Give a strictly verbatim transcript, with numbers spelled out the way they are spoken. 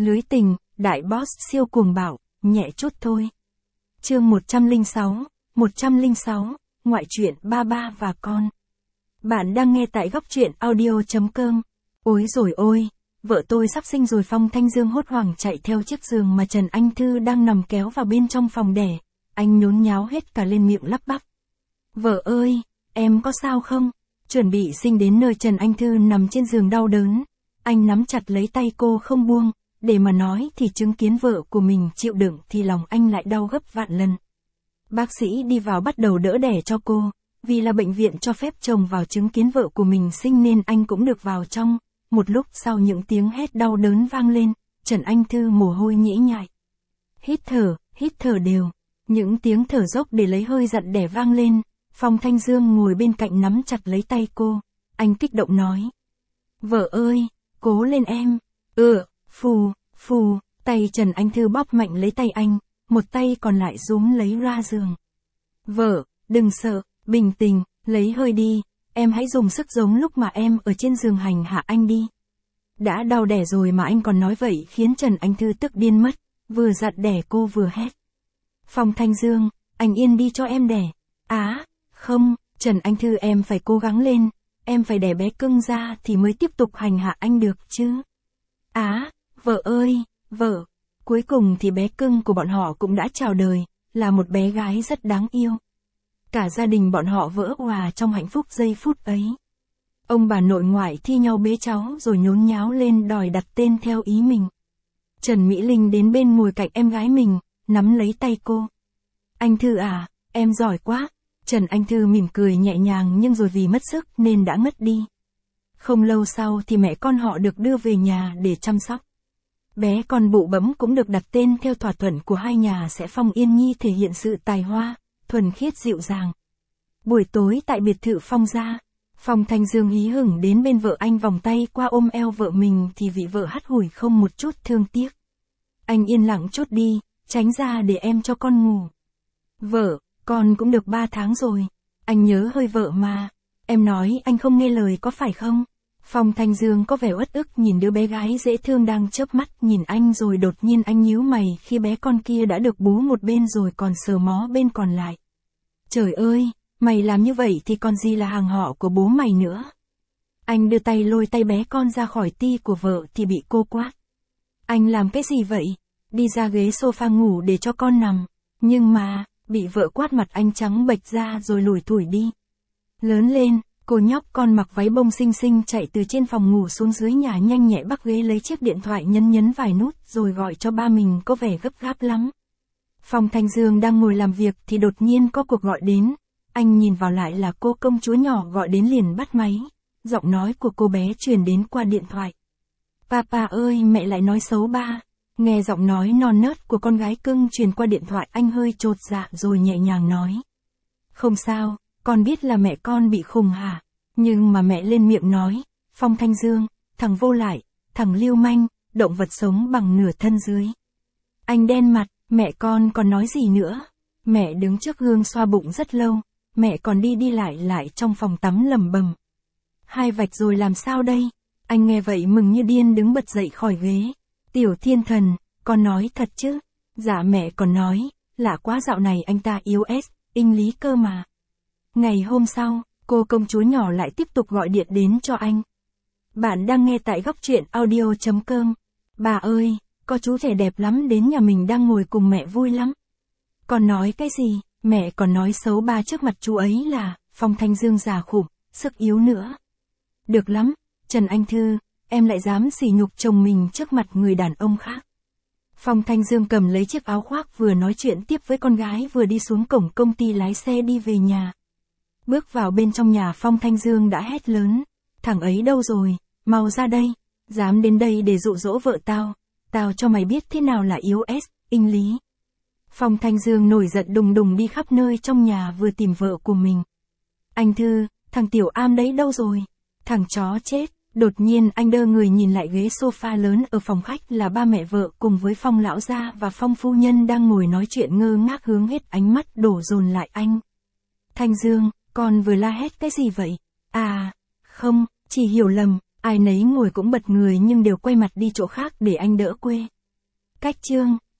Lưới tình, đại boss siêu cuồng bạo, nhẹ chút thôi. Chương một trăm lẻ sáu, một trăm lẻ sáu, ngoại truyện ba ba và con. Bạn đang nghe tại góc truyện audio chấm com. Ôi rồi ôi, vợ tôi sắp sinh rồi. Phong Thanh Dương hốt hoảng chạy theo chiếc giường mà Trần Anh Thư đang nằm kéo vào bên trong phòng đẻ. Anh nhốn nháo hết cả lên miệng lắp bắp. Vợ ơi, em có sao không? Chuẩn bị sinh đến nơi Trần Anh Thư nằm trên giường đau đớn. Anh nắm chặt lấy tay cô không buông, để mà nói thì chứng kiến vợ của mình chịu đựng thì lòng anh lại đau gấp vạn lần. Bác sĩ đi vào bắt đầu đỡ đẻ cho cô, vì là bệnh viện cho phép chồng vào chứng kiến vợ của mình sinh nên anh cũng được vào trong. Một lúc sau những tiếng hét đau đớn vang lên, Trần Anh Thư mồ hôi nhễ nhại. Hít thở, hít thở đều, những tiếng thở dốc để lấy hơi giận đẻ vang lên. Phong Thanh Dương ngồi bên cạnh nắm chặt lấy tay cô, anh kích động nói. Vợ ơi, cố lên em. Ừ, phù, phù, tay Trần Anh Thư bóp mạnh lấy tay anh, một tay còn lại rúm lấy ra giường. Vợ, đừng sợ, bình tĩnh, lấy hơi đi, em hãy dùng sức giống lúc mà em ở trên giường hành hạ anh đi. Đã đau đẻ rồi mà anh còn nói vậy khiến Trần Anh Thư tức điên mất, vừa giặt đẻ cô vừa hét. Phong Thanh Dương, anh yên đi cho em đẻ. Á, không, Trần Anh Thư em phải cố gắng lên, em phải đẻ bé cưng ra thì mới tiếp tục hành hạ anh được chứ. Á, vợ ơi, vợ, cuối cùng thì bé cưng của bọn họ cũng đã chào đời, là một bé gái rất đáng yêu. Cả gia đình bọn họ vỡ òa trong hạnh phúc giây phút ấy. Ông bà nội ngoại thi nhau bế cháu rồi nhốn nháo lên đòi đặt tên theo ý mình. Trần Mỹ Linh đến bên ngồi cạnh em gái mình, nắm lấy tay cô. Anh Thư à, em giỏi quá. Trần Anh Thư mỉm cười nhẹ nhàng nhưng rồi vì mất sức nên đã ngất đi. Không lâu sau thì mẹ con họ được đưa về nhà để chăm sóc. Bé con bụ bẫm cũng được đặt tên theo thỏa thuận của hai nhà sẽ Phong Yên Nhi thể hiện sự tài hoa, thuần khiết dịu dàng. Buổi tối tại biệt thự Phong gia, Phong Thanh Dương hí hửng đến bên vợ anh vòng tay qua ôm eo vợ mình thì vị vợ hắt hủi không một chút thương tiếc. Anh yên lặng chốt đi, tránh ra để em cho con ngủ. Vợ, con cũng được ba tháng rồi, anh nhớ hơi vợ mà, em nói anh không nghe lời có phải không? Phong Thanh Dương có vẻ uất ức nhìn đứa bé gái dễ thương đang chớp mắt nhìn anh rồi đột nhiên anh nhíu mày khi bé con kia đã được bú một bên rồi còn sờ mó bên còn lại. Trời ơi, mày làm như vậy thì còn gì là hàng họ của bố mày nữa. Anh đưa tay lôi tay bé con ra khỏi ti của vợ thì bị cô quát. Anh làm cái gì vậy? Đi ra ghế sofa ngủ để cho con nằm. Nhưng mà, bị vợ quát mặt anh trắng bệch ra rồi lủi thủi đi. Lớn lên, cô nhóc con mặc váy bông xinh xinh chạy từ trên phòng ngủ xuống dưới nhà nhanh nhẹ bắt ghế lấy chiếc điện thoại nhấn nhấn vài nút rồi gọi cho ba mình có vẻ gấp gáp lắm. Phong Thanh Dương đang ngồi làm việc thì đột nhiên có cuộc gọi đến. Anh nhìn vào lại là cô công chúa nhỏ gọi đến liền bắt máy. Giọng nói của cô bé truyền đến qua điện thoại. Papa ơi, mẹ lại nói xấu ba. Nghe giọng nói non nớt của con gái cưng truyền qua điện thoại anh hơi chột dạ rồi nhẹ nhàng nói. Không sao, con biết là mẹ con bị khùng hả? Nhưng mà mẹ lên miệng nói, Phong Thanh Dương, thằng vô lại, thằng lưu manh, động vật sống bằng nửa thân dưới. Anh đen mặt, mẹ con còn nói gì nữa? Mẹ đứng trước gương xoa bụng rất lâu, mẹ còn đi đi lại lại trong phòng tắm lầm bầm. Hai vạch rồi làm sao đây? Anh nghe vậy mừng như điên đứng bật dậy khỏi ghế. Tiểu thiên thần, con nói thật chứ? Dạ mẹ còn nói, lạ quá dạo này anh ta yếu ớt, inh lý cơ mà. Ngày hôm sau, cô công chúa nhỏ lại tiếp tục gọi điện đến cho anh. Bạn đang nghe tại góc truyện audio chấm com. Bà ơi, có chú trẻ đẹp lắm đến nhà mình đang ngồi cùng mẹ vui lắm. Con nói cái gì? Mẹ còn nói xấu ba trước mặt chú ấy là, Phong Thanh Dương già khủng, sức yếu nữa. Được lắm, Trần Anh Thư, em lại dám sỉ nhục chồng mình trước mặt người đàn ông khác. Phong Thanh Dương cầm lấy chiếc áo khoác vừa nói chuyện tiếp với con gái vừa đi xuống cổng công ty lái xe đi về nhà. Bước vào bên trong nhà Phong Thanh Dương đã hét lớn. Thằng ấy đâu rồi, mau ra đây, dám đến đây để dụ dỗ vợ tao, tao cho mày biết thế nào là yếu ớt, inh lý. Phong Thanh Dương nổi giận đùng đùng đi khắp nơi trong nhà vừa tìm vợ của mình. Anh Thư, thằng Tiểu Am đấy đâu rồi? Thằng chó chết. Đột nhiên anh đơ người nhìn lại ghế sofa lớn ở phòng khách là ba mẹ vợ cùng với Phong lão gia và Phong phu nhân đang ngồi nói chuyện ngơ ngác hướng hết ánh mắt đổ dồn lại anh. Thanh Dương, con vừa la hét cái gì vậy? À, không, chỉ hiểu lầm, Ai nấy ngồi cũng bật người nhưng đều quay mặt đi chỗ khác để anh đỡ quê. Cách chương